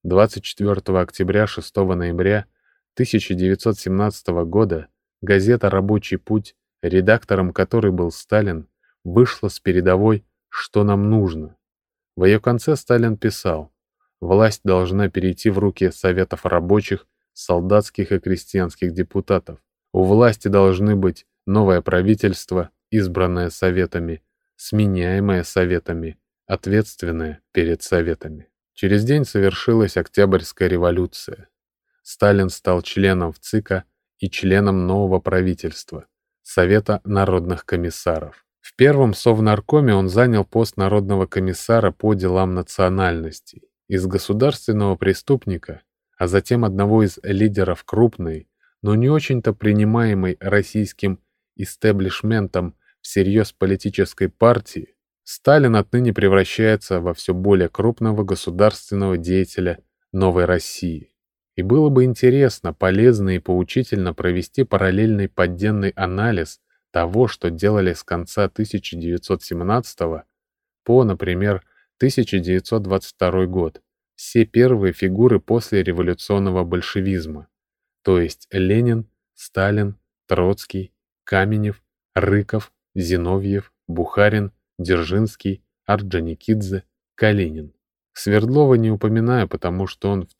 24 октября-6 ноября 1917 года газета «Рабочий путь», редактором которой был Сталин, вышла с передовой «Что нам нужно?». В ее конце Сталин писал: «Власть должна перейти в руки советов рабочих, солдатских и крестьянских депутатов. У власти должны быть новое правительство, избранное советами, сменяемое советами, ответственное перед советами». Через день совершилась Октябрьская революция. Сталин стал членом ВЦИКа и членом нового правительства, Совета народных комиссаров. В первом Совнаркоме он занял пост народного комиссара по делам национальностей. Из государственного преступника, а затем одного из лидеров крупной, но не очень-то принимаемой российским истеблишментом всерьез политической партии, Сталин отныне превращается во все более крупного государственного деятеля новой России. И было бы интересно, полезно и поучительно провести параллельный поддельный анализ того, что делали с конца 1917 по, например, 1922 год все первые фигуры после революционного большевизма, то есть Ленин, Сталин, Троцкий, Каменев, Рыков, Зиновьев, Бухарин, Дзержинский, Орджоникидзе, Калинин. Свердлова не упоминаю, потому что он в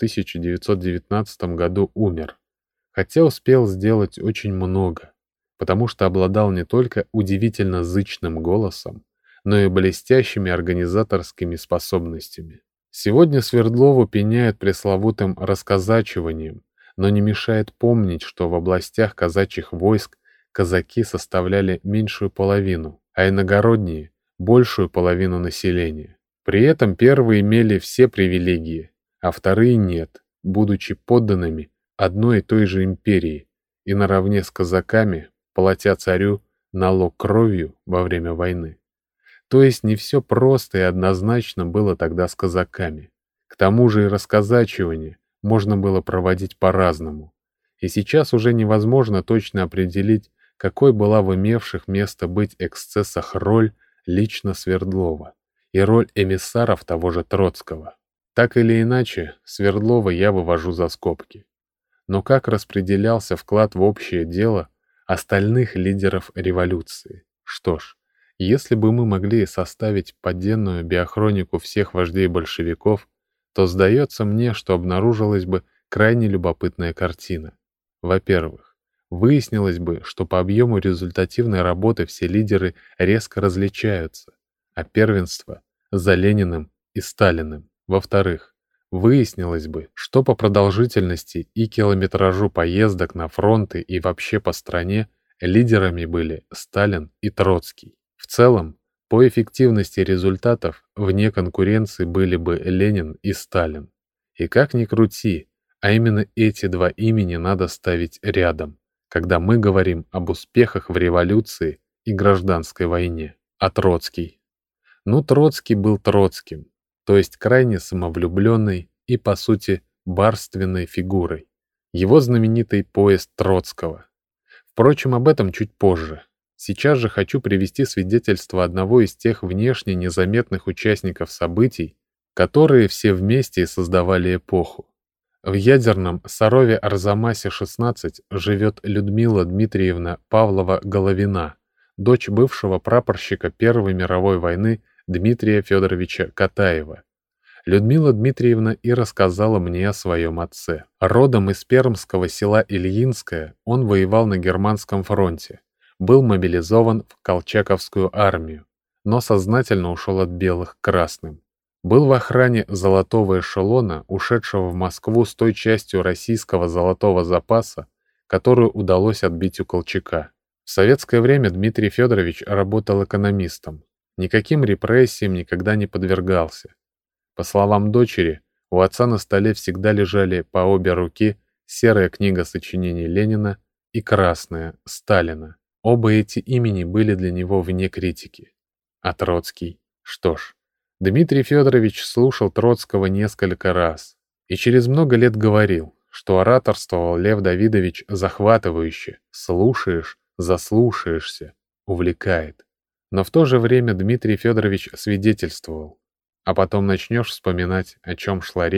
1919 году умер, хотя успел сделать очень много, потому что обладал не только удивительно зычным голосом, но и блестящими организаторскими способностями. Сегодня Свердлову пеняют пресловутым расказачиванием, но не мешает помнить, что в областях казачьих войск казаки составляли меньшую половину, а иногородние – большую половину населения. При этом первые имели все привилегии, а вторые нет, будучи подданными одной и той же империи и наравне с казаками, платя царю налог кровью во время войны. То есть не все просто и однозначно было тогда с казаками. К тому же и расказачивание можно было проводить по-разному. И сейчас уже невозможно точно определить, какой была в имевших место быть эксцессах роль лично Свердлова и роль эмиссаров того же Троцкого. Так или иначе, Свердлова я вывожу за скобки. Но как распределялся вклад в общее дело остальных лидеров революции? Что ж, если бы мы могли составить поддельную биохронику всех вождей большевиков, то сдается мне, что обнаружилась бы крайне любопытная картина. Во-первых, выяснилось бы, что по объему результативной работы все лидеры резко различаются, а первенство за Лениным и Сталиным. Во-вторых, выяснилось бы, что по продолжительности и километражу поездок на фронты и вообще по стране лидерами были Сталин и Троцкий. В целом, по эффективности результатов вне конкуренции были бы Ленин и Сталин. И как ни крути, а именно эти два имени надо ставить рядом, когда мы говорим об успехах в революции и гражданской войне. А Троцкий? Ну, Троцкий был Троцким, то есть крайне самовлюбленной и, по сути, барственной фигурой. Его знаменитый поезд Троцкого. Впрочем, об этом чуть позже. Сейчас же хочу привести свидетельство одного из тех внешне незаметных участников событий, которые все вместе и создавали эпоху. В ядерном Сарове Арзамасе-16 живет Людмила Дмитриевна Павлова-Головина, дочь бывшего прапорщика Первой мировой войны Дмитрия Федоровича Катаева. Людмила Дмитриевна и рассказала мне о своем отце. Родом из пермского села Ильинское, он воевал на Германском фронте, был мобилизован в Колчаковскую армию, но сознательно ушел от белых к красным. Был в охране золотого эшелона, ушедшего в Москву с той частью российского золотого запаса, которую удалось отбить у Колчака. В советское время Дмитрий Федорович работал экономистом. Никаким репрессиям никогда не подвергался. По словам дочери, у отца на столе всегда лежали по обе руки серая книга сочинений Ленина и красная Сталина. Оба эти имени были для него вне критики. А Троцкий? Что ж, Дмитрий Федорович слушал Троцкого несколько раз и через много лет говорил, что ораторствовал Лев Давидович захватывающе, слушаешь, заслушаешься, увлекает. Но в то же время Дмитрий Федорович свидетельствовал, а потом начнешь вспоминать, о чем шла речь,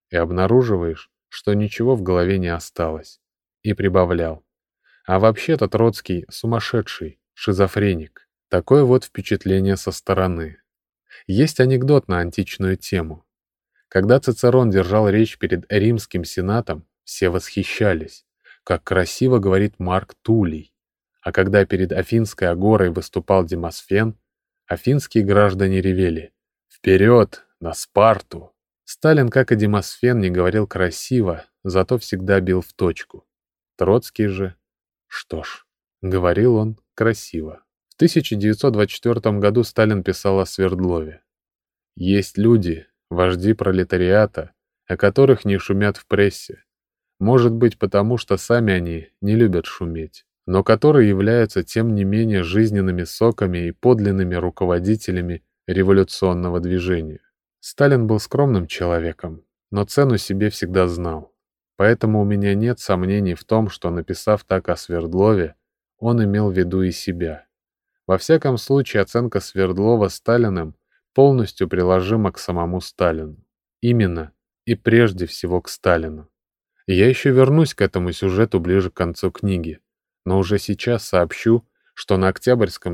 и обнаруживаешь, что ничего в голове не осталось. И прибавлял: а вообще-то Троцкий сумасшедший, шизофреник. Такое вот впечатление со стороны. Есть анекдот на античную тему. Когда Цицерон держал речь перед Римским сенатом, все восхищались, как красиво говорит Марк Туллий. А когда перед Афинской агорой выступал Демосфен, афинские граждане ревели: «Вперед, на Спарту!». Сталин, как и Демосфен, не говорил красиво, зато всегда бил в точку. Троцкий же... Что ж, говорил он красиво. В 1924 году Сталин писал о Свердлове. «Есть люди, вожди пролетариата, о которых не шумят в прессе. Может быть, потому что сами они не любят шуметь, но которые являются тем не менее жизненными соками и подлинными руководителями революционного движения». Сталин был скромным человеком, но цену себе всегда знал. Поэтому у меня нет сомнений в том, что, написав так о Свердлове, он имел в виду и себя. Во всяком случае, оценка Свердлова Сталиным полностью приложима к самому Сталину. Именно и прежде всего к Сталину. И я еще вернусь к этому сюжету ближе к концу книги, но уже сейчас сообщу, что на Октябрьском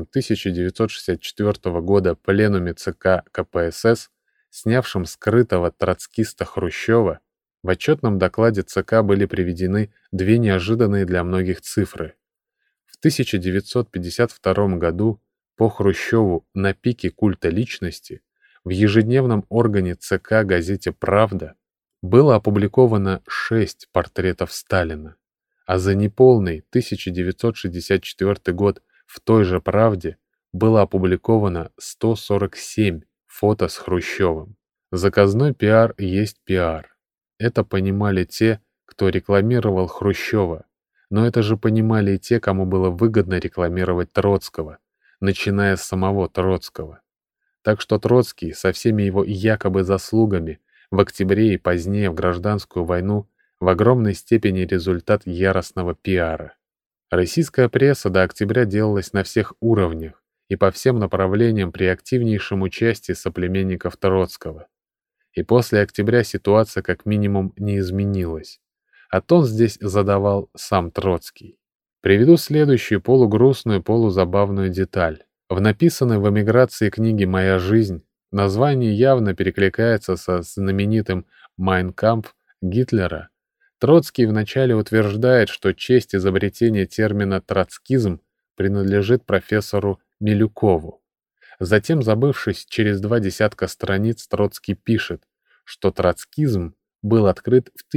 1964 года пленуме ЦК КПСС, снявшем скрытого троцкиста Хрущева, в отчетном докладе ЦК были приведены две неожиданные для многих цифры. В 1952 году по Хрущеву на пике культа личности в ежедневном органе ЦК газете «Правда» было опубликовано 6 портретов Сталина, а за неполный 1964 год в той же «Правде» было опубликовано 147 фото с Хрущевым. Заказной пиар есть пиар. Это понимали те, кто рекламировал Хрущева, но это же понимали и те, кому было выгодно рекламировать Троцкого, начиная с самого Троцкого. Так что Троцкий со всеми его якобы заслугами в октябре и позднее в гражданскую войну в огромной степени результат яростного пиара. Российская пресса до октября делалась на всех уровнях и по всем направлениям при активнейшем участии соплеменников Троцкого. И после октября ситуация как минимум не изменилась. А тон здесь задавал сам Троцкий. Приведу следующую полугрустную, полузабавную деталь. В написанной в эмиграции книге «Моя жизнь» название явно перекликается со знаменитым «Майн кампф» Гитлера. Троцкий вначале утверждает, что честь изобретения термина «троцкизм» принадлежит профессору Милюкову. Затем, забывшись через 2 десятка страниц, Троцкий пишет, что троцкизм был открыт в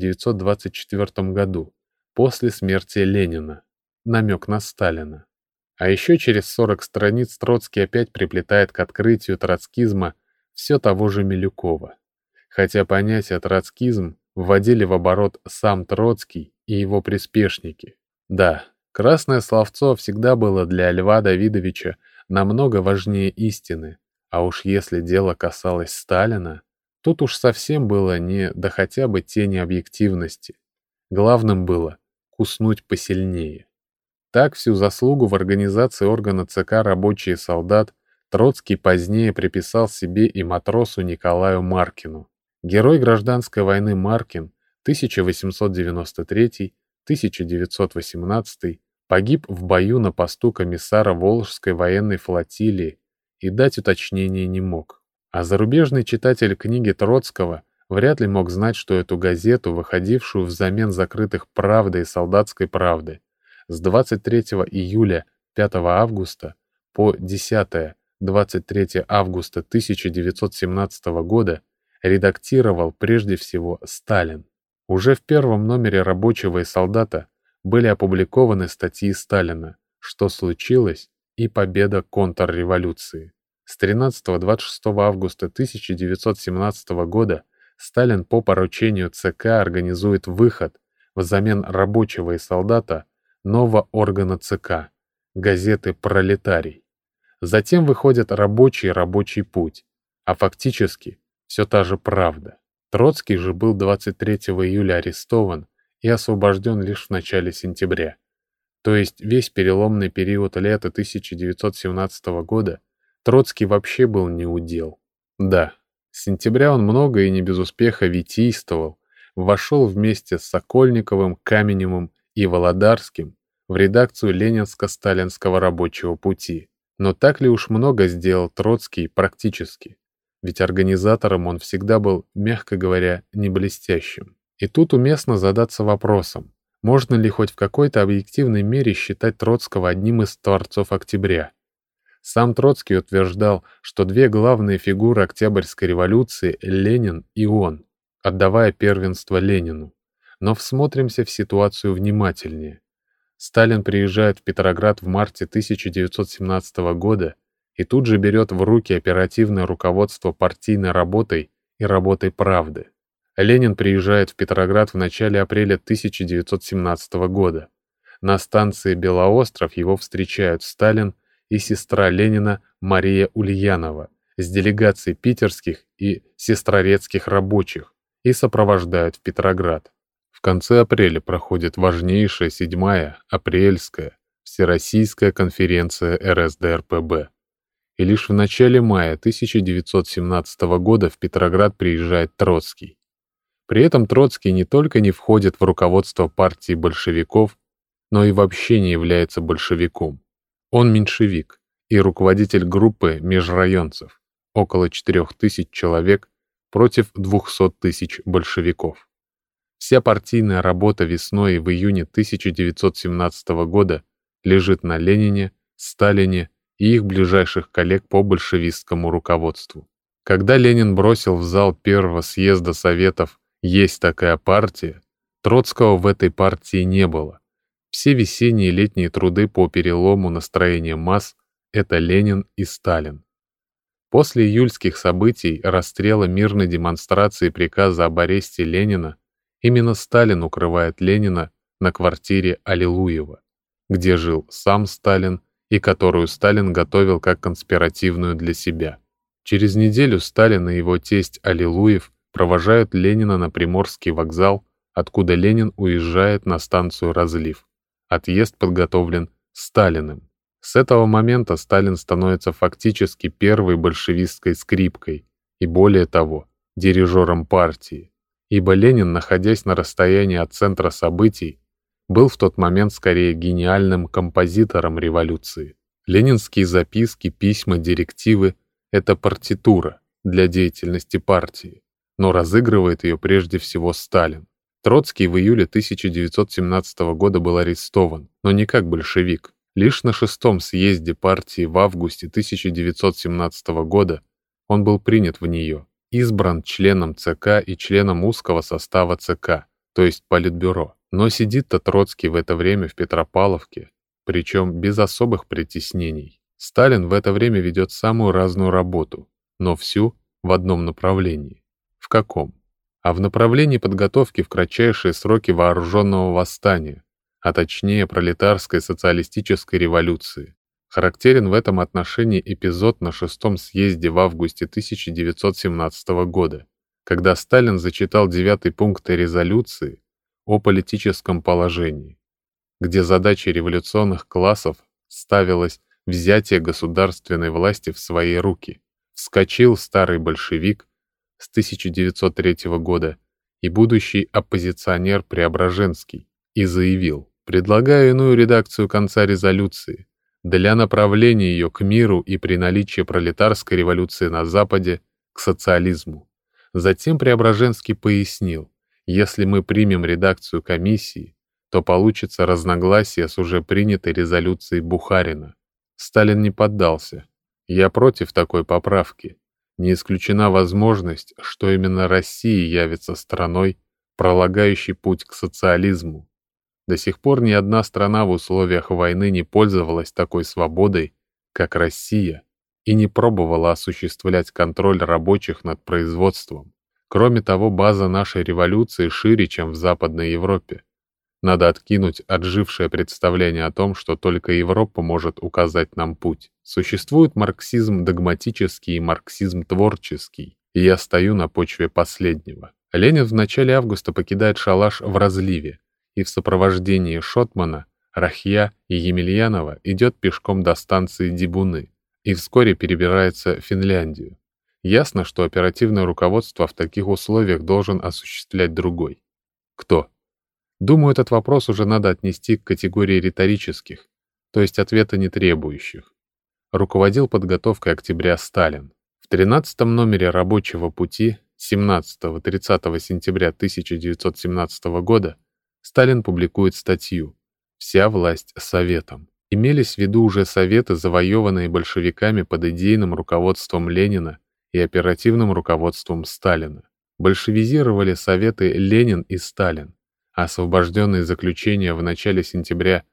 1924 году, после смерти Ленина. Намек на Сталина. А еще через 40 страниц Троцкий опять приплетает к открытию троцкизма все того же Милюкова. Хотя понятие троцкизм вводили в оборот сам Троцкий и его приспешники. Да, красное словцо всегда было для Льва Давидовича намного важнее истины, а уж если дело касалось Сталина, тут уж совсем было не до хотя бы тени объективности. Главным было куснуть посильнее. Так всю заслугу в организации органа ЦК «Рабочий и солдат» Троцкий позднее приписал себе и матросу Николаю Маркину. Герой гражданской войны Маркин 1893-1918 погиб в бою на посту комиссара Волжской военной флотилии и дать уточнения не мог. А зарубежный читатель книги Троцкого вряд ли мог знать, что эту газету, выходившую взамен закрытых «Правды» и «Солдатской правды», с 23 июля 5 августа по 10-23 августа 1917 года редактировал прежде всего Сталин. Уже в первом номере «Рабочего и солдата» были опубликованы статьи Сталина «Что случилось?» и «Победа контрреволюции». С 13-26 августа 1917 года Сталин по поручению ЦК организует выход взамен «Рабочего и солдата» нового органа ЦК, газеты «Пролетарий». Затем выходят «Рабочий» и «Рабочий путь», а фактически все та же «Правда». Троцкий же был 23 июля арестован и освобожден лишь в начале сентября. То есть весь переломный период лета 1917 года Троцкий вообще был неудел. Да, С сентября он много и не без успеха витийствовал, вошел вместе с Сокольниковым, Каменевым и Володарским в редакцию Ленинско-Сталинского рабочего пути. Но так ли уж много сделал Троцкий практически? Ведь организатором он всегда был, мягко говоря, не блестящим. И тут уместно задаться вопросом, можно ли хоть в какой-то объективной мере считать Троцкого одним из творцов октября? Сам Троцкий утверждал, что две главные фигуры Октябрьской революции — Ленин и он, отдавая первенство Ленину. Но всмотримся в ситуацию внимательнее. Сталин приезжает в Петроград в марте 1917 года и тут же берет в руки оперативное руководство партийной работой и работой «Правды». Ленин приезжает в Петроград в начале апреля 1917 года. На станции Белоостров его встречают Сталин и сестра Ленина Мария Ульянова с делегацией питерских и сестрорецких рабочих и сопровождают в Петроград. В конце апреля проходит важнейшая 7-я апрельская Всероссийская конференция РСДРПб. И лишь в начале мая 1917 года в Петроград приезжает Троцкий. При этом Троцкий не только не входит в руководство партии большевиков, но и вообще не является большевиком. Он меньшевик и руководитель группы межрайонцев, около 4000 человек против 200 тысяч большевиков. Вся партийная работа весной и в июне 1917 года лежит на Ленине, Сталине и их ближайших коллег по большевистскому руководству. Когда Ленин бросил в зал первого съезда Советов «Есть такая партия», Троцкого в этой партии не было. Все весенние и летние труды по перелому настроения масс — это Ленин и Сталин. После июльских событий, расстрела мирной демонстрации приказа об аресте Ленина, именно Сталин укрывает Ленина на квартире Аллилуева, где жил сам Сталин и которую Сталин готовил как конспиративную для себя. Через неделю Сталин и его тесть Аллилуев провожают Ленина на Приморский вокзал, откуда Ленин уезжает на станцию Разлив. Отъезд подготовлен Сталиным. С этого момента Сталин становится фактически первой большевистской скрипкой и, более того, дирижером партии, ибо Ленин, находясь на расстоянии от центра событий, был в тот момент скорее гениальным композитором революции. Ленинские записки, письма, директивы — это партитура для деятельности партии, но разыгрывает ее прежде всего Сталин. Троцкий в июле 1917 года был арестован, но не как большевик. Лишь на 6-м съезде партии в августе 1917 года он был принят в нее, избран членом ЦК и членом узкого состава ЦК, то есть Политбюро. Но сидит-то Троцкий в это время в Петропавловке, причем без особых притеснений. Сталин в это время ведет самую разную работу, но всю в одном направлении. В каком? А в направлении подготовки в кратчайшие сроки вооруженного восстания, а точнее пролетарской социалистической революции. Характерен в этом отношении эпизод на 6-м съезде в августе 1917 года, когда Сталин зачитал 9-й пункт резолюции о политическом положении, где задачей революционных классов ставилось взятие государственной власти в свои руки. Вскочил старый большевик с 1903 года и будущий оппозиционер Преображенский и заявил: «Предлагаю иную редакцию конца резолюции для направления ее к миру и при наличии пролетарской революции на Западе к социализму». Затем Преображенский пояснил: если мы примем редакцию комиссии, то получится разногласие с уже принятой резолюцией Бухарина. Сталин не поддался. Я против такой поправки. Не исключена возможность, что именно Россия явится страной, пролагающей путь к социализму. До сих пор ни одна страна в условиях войны не пользовалась такой свободой, как Россия, и не пробовала осуществлять контроль рабочих над производством. Кроме того, база нашей революции шире, чем в Западной Европе. Надо откинуть отжившее представление о том, что только Европа может указать нам путь. Существует марксизм догматический и марксизм творческий, и я стою на почве последнего. Ленин в начале августа покидает шалаш в Разливе и в сопровождении Шотмана, Рахья и Емельянова идет пешком до станции Дибуны и вскоре перебирается в Финляндию. Ясно, что оперативное руководство в таких условиях должен осуществлять другой. Кто? Думаю, этот вопрос уже надо отнести к категории риторических, то есть ответа не требующих. Руководил подготовкой октября Сталин. В 13-м номере «Рабочего пути» 17-30 сентября 1917 года Сталин публикует статью «Вся власть советом». Имелись в виду уже советы, завоеванные большевиками под идейным руководством Ленина и оперативным руководством Сталина. Большевизировали советы Ленин и Сталин, а освобожденный из заключения в начале сентября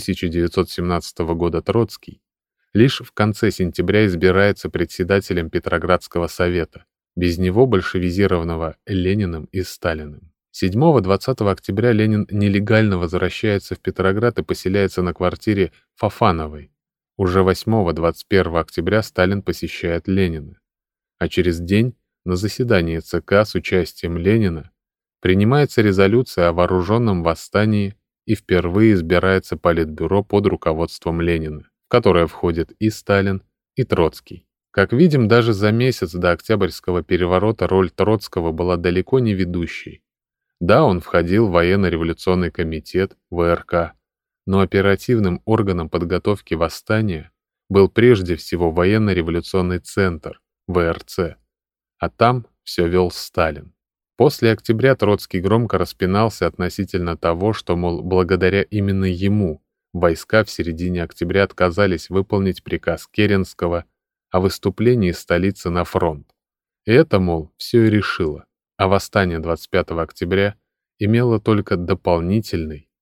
1917 года Троцкий лишь в конце сентября избирается председателем Петроградского совета, без него большевизированного Лениным и Сталиным. 7-20 октября Ленин нелегально возвращается в Петроград и поселяется на квартире Фофановой. Уже 8-21 октября Сталин посещает Ленина. А через день на заседании ЦК с участием Ленина принимается резолюция о вооруженном восстании и впервые избирается Политбюро под руководством Ленина, в которое входят и Сталин, и Троцкий. Как видим, даже за месяц до Октябрьского переворота роль Троцкого была далеко не ведущей. Да, он входил в военно-революционный комитет, ВРК, но оперативным органом подготовки восстания был прежде всего военно-революционный центр, ВРЦ, а там все вел Сталин. После октября Троцкий громко распинался относительно того, что, мол, благодаря именно ему войска в середине октября отказались выполнить приказ Керенского о выступлении столицы на фронт. И это, мол, все и решило, а восстание 25 октября имело только дополнительный,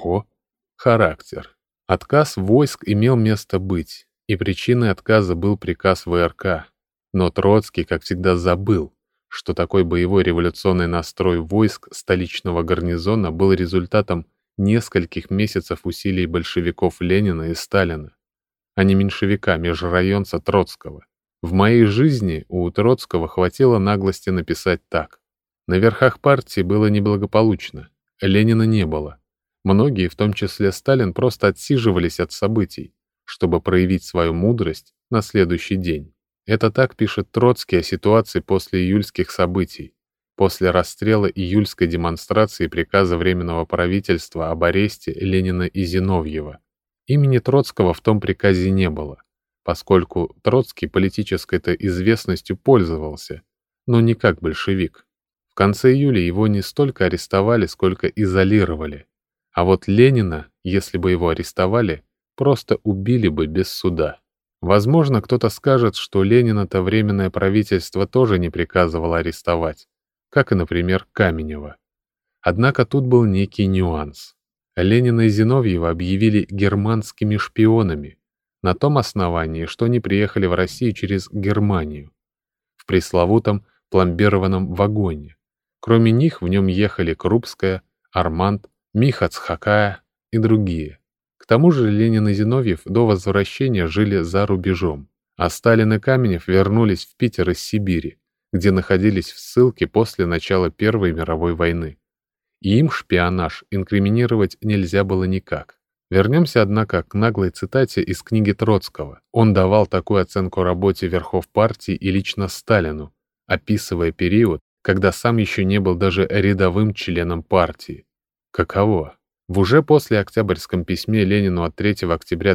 характер. Отказ войск имел место быть, и причиной отказа был приказ ВРК, но Троцкий, как всегда, забыл, что такой боевой революционный настрой войск столичного гарнизона был результатом нескольких месяцев усилий большевиков Ленина и Сталина, а не меньшевика, межрайонца Троцкого. В моей жизни у Троцкого хватило наглости написать так. На верхах партии было неблагополучно, Ленина не было. Многие, в том числе Сталин, просто отсиживались от событий, чтобы проявить свою мудрость на следующий день. Это так пишет Троцкий о ситуации после июльских событий, после расстрела июльской демонстрации приказа Временного правительства об аресте Ленина и Зиновьева. Имени Троцкого в том приказе не было, поскольку Троцкий политической-то известностью пользовался, но не как большевик. В конце июля его не столько арестовали, сколько изолировали. А вот Ленина, если бы его арестовали, просто убили бы без суда. Возможно, кто-то скажет, что Ленина-то Временное правительство тоже не приказывало арестовать, как и, например, Каменева. Однако тут был некий нюанс. Ленина и Зиновьева объявили германскими шпионами, на том основании, что они приехали в Россию через Германию, в пресловутом пломбированном вагоне. Кроме них в нем ехали Крупская, Арманд, Миха Цхакая и другие. К тому же Ленин и Зиновьев до возвращения жили за рубежом, а Сталин и Каменев вернулись в Питер из Сибири, где находились в ссылке после начала Первой мировой войны. И им шпионаж инкриминировать нельзя было никак. Вернемся, однако, к наглой цитате из книги Троцкого. Он давал такую оценку работе верхов партии и лично Сталину, описывая период, когда сам еще не был даже рядовым членом партии. Каково? В уже после Октябрьском письме Ленину от 3 октября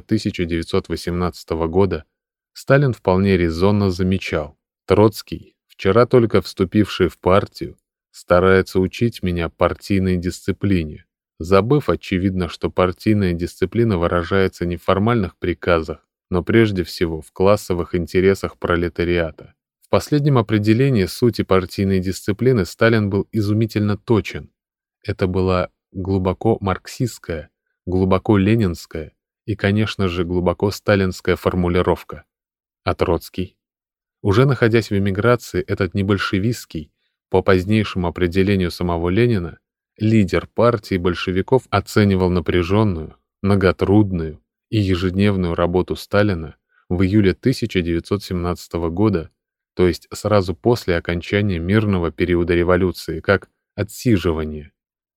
1918 года Сталин вполне резонно замечал: Троцкий, вчера только вступивший в партию, старается учить меня партийной дисциплине, забыв, очевидно, что партийная дисциплина выражается не в формальных приказах, но прежде всего в классовых интересах пролетариата. В последнем определении сути партийной дисциплины Сталин был изумительно точен. Это была глубоко марксистская, глубоко ленинская и, конечно же, глубоко сталинская формулировка. А Троцкий? Уже находясь в эмиграции, этот небольшевистский, по позднейшему определению самого Ленина, лидер партии большевиков оценивал напряженную, многотрудную и ежедневную работу Сталина в июле 1917 года, то есть сразу после окончания мирного периода революции, как отсиживание.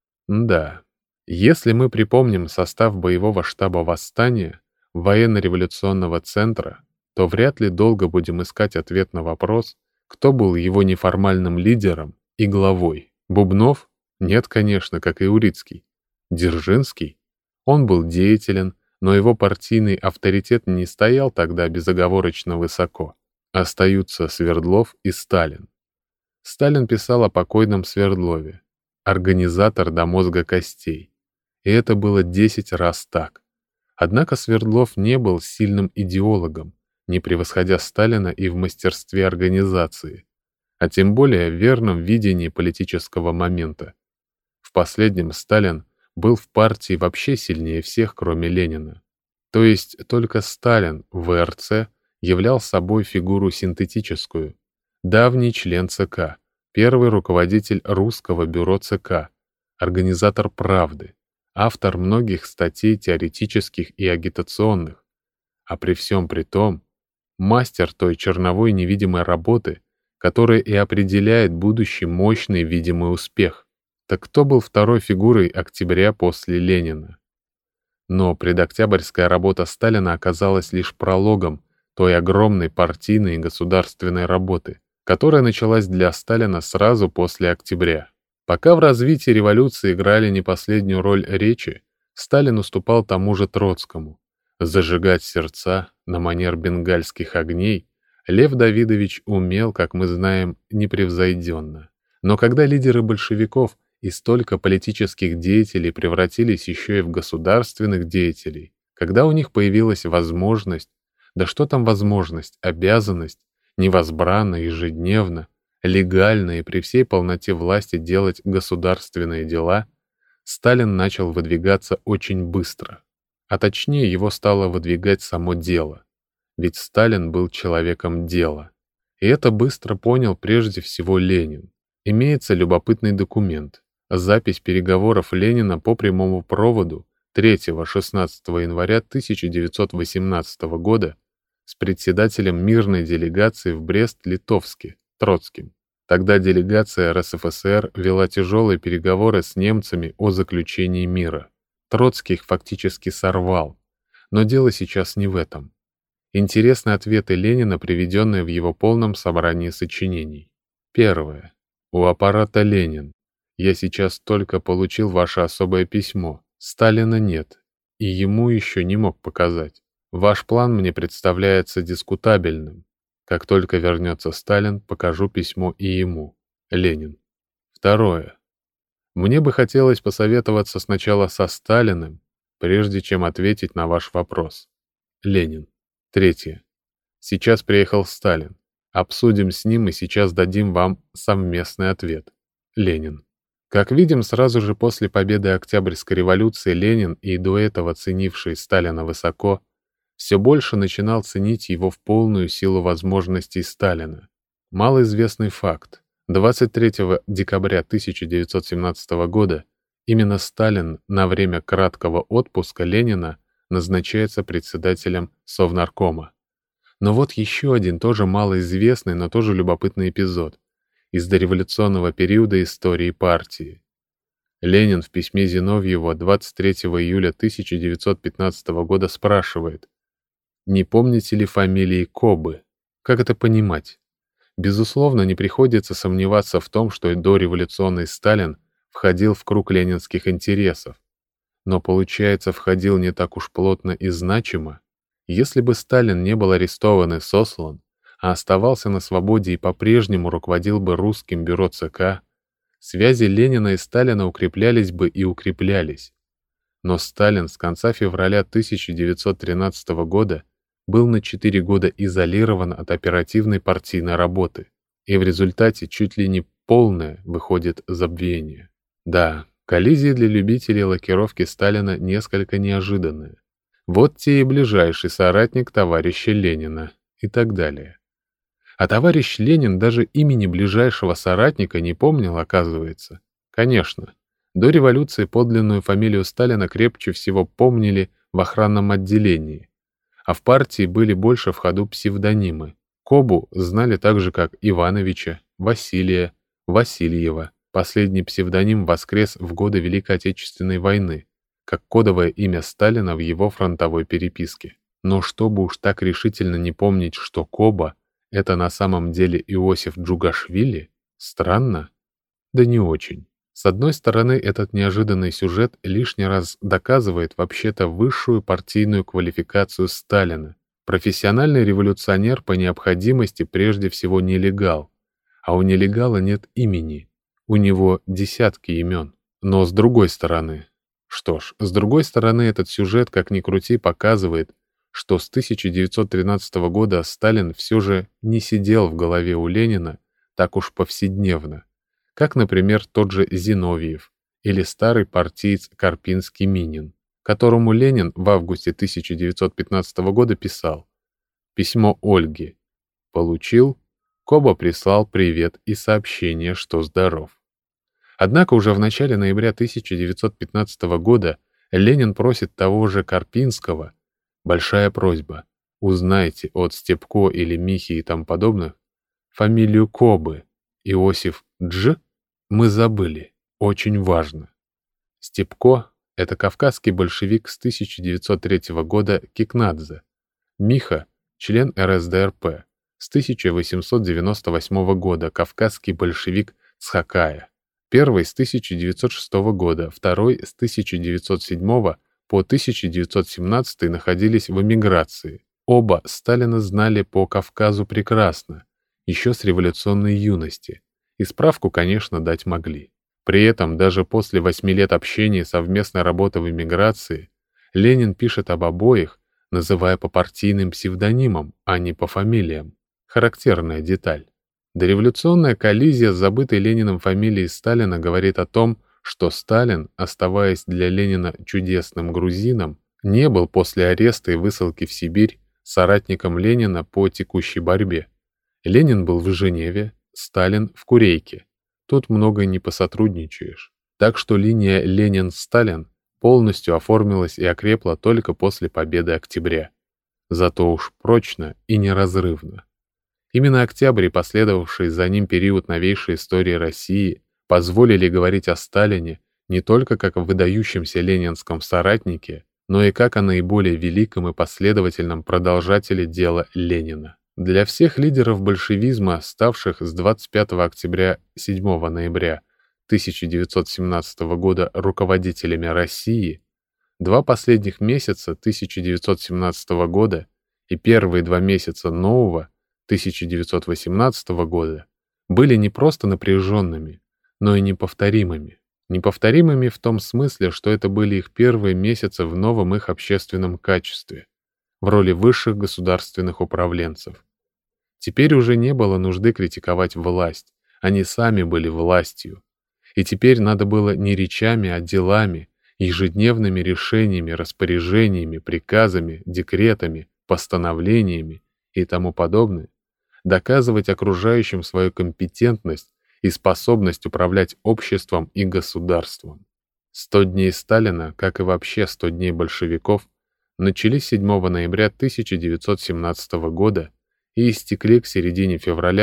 Да, если мы припомним состав боевого штаба восстания, военно-революционного центра, то вряд ли долго будем искать ответ на вопрос, Кто был его неформальным лидером и главой? Бубнов? Нет, конечно, как и Урицкий. Дзержинский? Он был деятелен, но его партийный авторитет не стоял тогда безоговорочно высоко. Остаются Свердлов и Сталин. Сталин писал о покойном Свердлове. Организатор до мозга костей. И это было 10 раз так. Однако Свердлов не был сильным идеологом, не превосходя Сталина и в мастерстве организации, а тем более в верном видении политического момента. В последнем Сталин был в партии вообще сильнее всех, кроме Ленина. То есть только Сталин в ВРЦ являл собой фигуру синтетическую, давний член ЦК, первый руководитель русского бюро ЦК, организатор «Правды», автор многих статей теоретических и агитационных, а при всем при том мастер той черновой невидимой работы, которая и определяет будущий мощный видимый успех. Так кто был второй фигурой октября после Ленина? Но предоктябрьская работа Сталина оказалась лишь прологом той огромной партийной и государственной работы, которая началась для Сталина сразу после октября. Пока в развитии революции играли не последнюю роль речи, Сталин уступал тому же Троцкому. Зажигать сердца на манер бенгальских огней Лев Давидович умел, как мы знаем, непревзойденно. Но когда лидеры большевиков и столько политических деятелей превратились еще и в государственных деятелей, когда у них появилась возможность, да что там возможность, обязанность, невозбранно, ежедневно, легально и при всей полноте власти делать государственные дела, Сталин начал выдвигаться очень быстро. А точнее, его стало выдвигать само дело. Ведь Сталин был человеком дела. И это быстро понял прежде всего Ленин. Имеется любопытный документ. Запись переговоров Ленина по прямому проводу 3-16 января 1918 года с председателем мирной делегации в Брест-Литовске Троцким. Тогда делегация РСФСР вела тяжелые переговоры с немцами о заключении мира. Троцкий их фактически сорвал. Но дело сейчас не в этом. Интересны ответы Ленина, приведенные в его полном собрании сочинений. Первое. У аппарата Ленин. Я сейчас только получил ваше особое письмо. Сталина нет. И ему еще не мог показать. Ваш план мне представляется дискутабельным. Как только вернется Сталин, покажу письмо и ему. Ленин. Второе. Мне бы хотелось посоветоваться сначала со Сталиным, прежде чем ответить на ваш вопрос. Ленин. Третье. Сейчас приехал Сталин. Обсудим с ним и сейчас дадим вам совместный ответ. Ленин. Как видим, сразу же после победы Октябрьской революции Ленин, и до этого ценивший Сталина высоко, все больше начинал ценить его в полную силу возможностей Сталина. Малоизвестный факт. 23 декабря 1917 года именно Сталин на время краткого отпуска Ленина назначается председателем Совнаркома. Но вот еще один тоже малоизвестный, но тоже любопытный эпизод из дореволюционного периода истории партии. Ленин в письме Зиновьеву 23 июля 1915 года спрашивает: «Не помните ли фамилии Кобы?» Как это понимать? Безусловно, не приходится сомневаться в том, что дореволюционный Сталин входил в круг ленинских интересов. Но, получается, входил не так уж плотно и значимо. Если бы Сталин не был арестован и сослан, а оставался на свободе и по-прежнему руководил бы русским бюро ЦК, связи Ленина и Сталина укреплялись бы и укреплялись. Но Сталин с конца февраля 1913 года был на 4 года изолирован от оперативной партийной работы, и в результате чуть ли не полное выходит забвение. Да, коллизии для любителей лакировки Сталина несколько неожиданные. Вот те и ближайший соратник товарища Ленина и так далее. А товарищ Ленин даже имени ближайшего соратника не помнил, оказывается. Конечно, до революции подлинную фамилию Сталина крепче всего помнили в охранном отделении, а в партии были больше в ходу псевдонимы. Кобу знали так же, как Ивановича, Василия, Васильева. Последний псевдоним воскрес в годы Великой Отечественной войны, как кодовое имя Сталина в его фронтовой переписке. Но чтобы уж так решительно не помнить, что Коба это на самом деле Иосиф Джугашвили? Странно? Да не очень. С одной стороны, этот неожиданный сюжет лишний раз доказывает вообще-то высшую партийную квалификацию Сталина. Профессиональный революционер по необходимости прежде всего нелегал, а у нелегала нет имени, у него десятки имен. Но с другой стороны... с другой стороны, этот сюжет, как ни крути, показывает, что с 1913 года Сталин все же не сидел в голове у Ленина так уж повседневно, как, например, тот же Зиновьев или старый партиец Карпинский-Минин, которому Ленин в августе 1915 года писал: «Письмо Ольге. Получил. Коба прислал привет и сообщение, что здоров». Однако уже в начале ноября 1915 года Ленин просит того же Карпинского: «Большая просьба, узнайте от Степко или Михи и тому подобных фамилию Кобы, Иосиф Дж. Мы забыли, очень важно». Степко — это кавказский большевик с 1903 года Кикнадзе. Миха — член РСДРП, с 1898 года кавказский большевик Цхакая. Первый с 1906 года, второй с 1907 по 1917 находились в эмиграции. Оба Сталина знали по Кавказу прекрасно, еще с революционной юности, и справку, конечно, дать могли. При этом даже после 8 лет общения и совместной работы в эмиграции Ленин пишет об обоих, называя по партийным псевдонимам, а не по фамилиям. Характерная деталь. Дореволюционная коллизия с забытой Лениным фамилией Сталина говорит о том, что Сталин, оставаясь для Ленина чудесным грузином, не был после ареста и высылки в Сибирь соратником Ленина по текущей борьбе. Ленин был в Женеве, Сталин в Курейке. Тут много не посотрудничаешь. Так что линия Ленин-Сталин полностью оформилась и окрепла только после победы октября. Зато уж прочно и неразрывно. Именно октябрь и последовавший за ним период новейшей истории России позволили говорить о Сталине не только как о выдающемся ленинском соратнике, но и как о наиболее великом и последовательном продолжателе дела Ленина. Для всех лидеров большевизма, ставших с 25 октября 7 ноября 1917 года руководителями России, два последних месяца 1917 года и первые 2 месяца нового 1918 года были не просто напряженными, но и неповторимыми. Неповторимыми в том смысле, что это были их первые месяцы в новом их общественном качестве, в роли высших государственных управленцев. Теперь уже не было нужды критиковать власть, они сами были властью. И теперь надо было не речами, а делами, ежедневными решениями, распоряжениями, приказами, декретами, постановлениями и тому подобное, доказывать окружающим свою компетентность и способность управлять обществом и государством. 100 дней Сталина, как и вообще 100 дней большевиков, начались 7 ноября 1917 года и истекли к середине февраля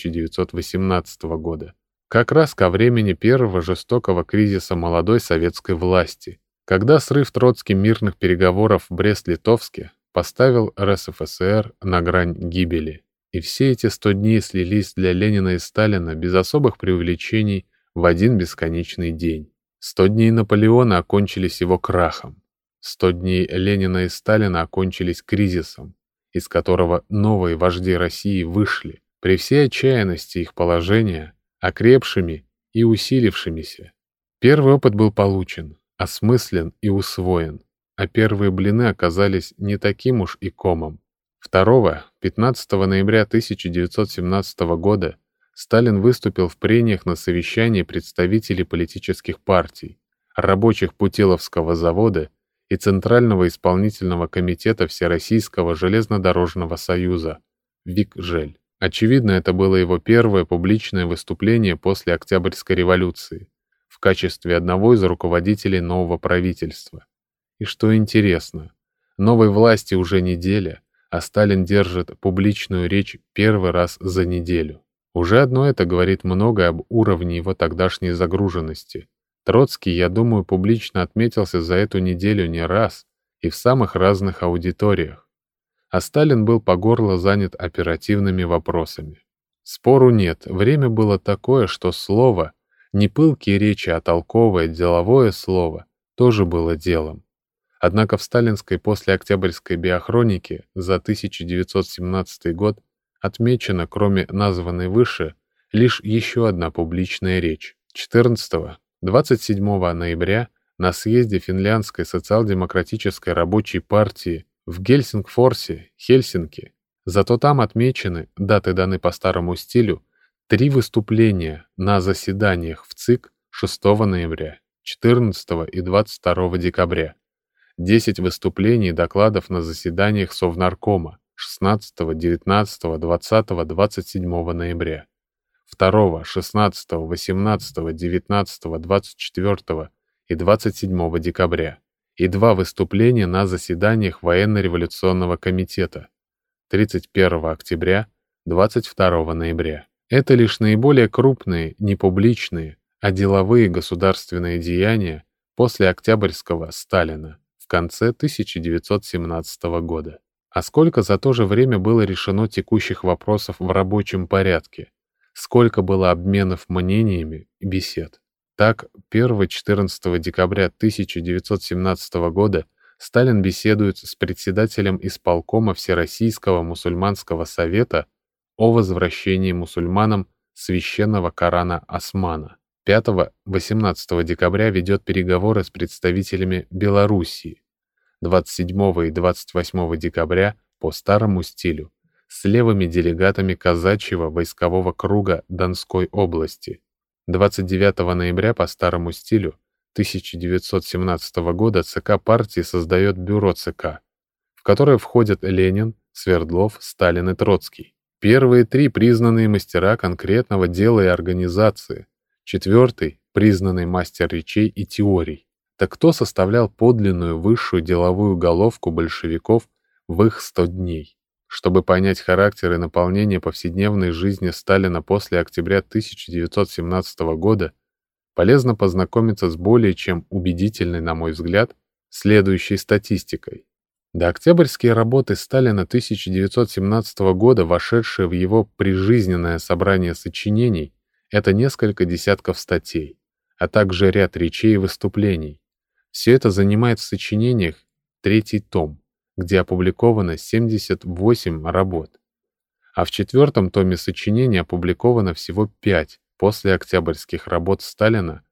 1918 года, как раз ко времени первого жестокого кризиса молодой советской власти, когда срыв Троцким мирных переговоров в Брест-Литовске поставил РСФСР на грань гибели. И все эти 100 дней слились для Ленина и Сталина без особых преувеличений в один бесконечный день. 100 дней Наполеона окончились его крахом. 100 дней Ленина и Сталина окончились кризисом, из которого новые вожди России вышли, при всей отчаянности их положения, окрепшими и усилившимися. Первый опыт был получен, осмыслен и усвоен, а первые блины оказались не таким уж и комом. 15 ноября 1917 года Сталин выступил в прениях на совещании представителей политических партий, рабочих Путиловского завода и Центрального исполнительного комитета Всероссийского железнодорожного союза ВИК-ЖЕЛЬ. Очевидно, это было его первое публичное выступление после Октябрьской революции в качестве одного из руководителей нового правительства. И что интересно, новой власти уже неделя, а Сталин держит публичную речь первый раз за неделю. Уже одно это говорит много об уровне его тогдашней загруженности. Троцкий, я думаю, публично отметился за эту неделю не раз и в самых разных аудиториях. а Сталин был по горло занят оперативными вопросами. Спору нет, время было такое, что слово, не пылкие речи, а толковое, деловое слово, тоже было делом. Однако в сталинской послеоктябрьской биохронике за 1917 год отмечена, кроме названной выше, лишь еще одна публичная речь. 14-27 ноября на съезде Финляндской социал-демократической рабочей партии в Гельсингфорсе, Хельсинки. Зато там отмечены, даты даны по старому стилю, 3 выступления на заседаниях в ЦИК 6 ноября, 14 и 22 декабря, 10 выступлений и докладов на заседаниях Совнаркома 16, 19, 20, 27 ноября, 2, 16, 18, 19, 24 и 27 декабря и 2 выступления на заседаниях Военно-революционного комитета 31 октября, 22 ноября. Это лишь наиболее крупные, не публичные, а деловые государственные деяния после октябрьского Сталина в конце 1917 года. А сколько за то же время было решено текущих вопросов в рабочем порядке? Сколько было обменов мнениями и бесед? Так, 1-14 декабря 1917 года Сталин беседует с председателем исполкома Всероссийского мусульманского совета о возвращении мусульманам священного Корана Османа. 5-18 декабря ведет переговоры с представителями Белоруссии. 27 и 28 декабря по старому стилю с левыми делегатами казачьего войскового круга Донской области. 29 ноября по старому стилю 1917 года ЦК партии создает бюро ЦК, в которое входят Ленин, Свердлов, Сталин и Троцкий. Первые 3 признанные мастера конкретного дела и организации, 4 признанный мастер речей и теорий. Так кто составлял подлинную высшую деловую головку большевиков в их 100 дней? Чтобы понять характер и наполнение повседневной жизни Сталина после октября 1917 года, полезно познакомиться с более чем убедительной, на мой взгляд, следующей статистикой. Дооктябрьские работы Сталина 1917 года, вошедшие в его прижизненное собрание сочинений, это несколько десятков статей, а также ряд речей и выступлений. Все это занимает в сочинениях 3-й том, где опубликовано 78 работ. А в 4-м томе сочинений опубликовано всего 5 послеоктябрьских работ Сталина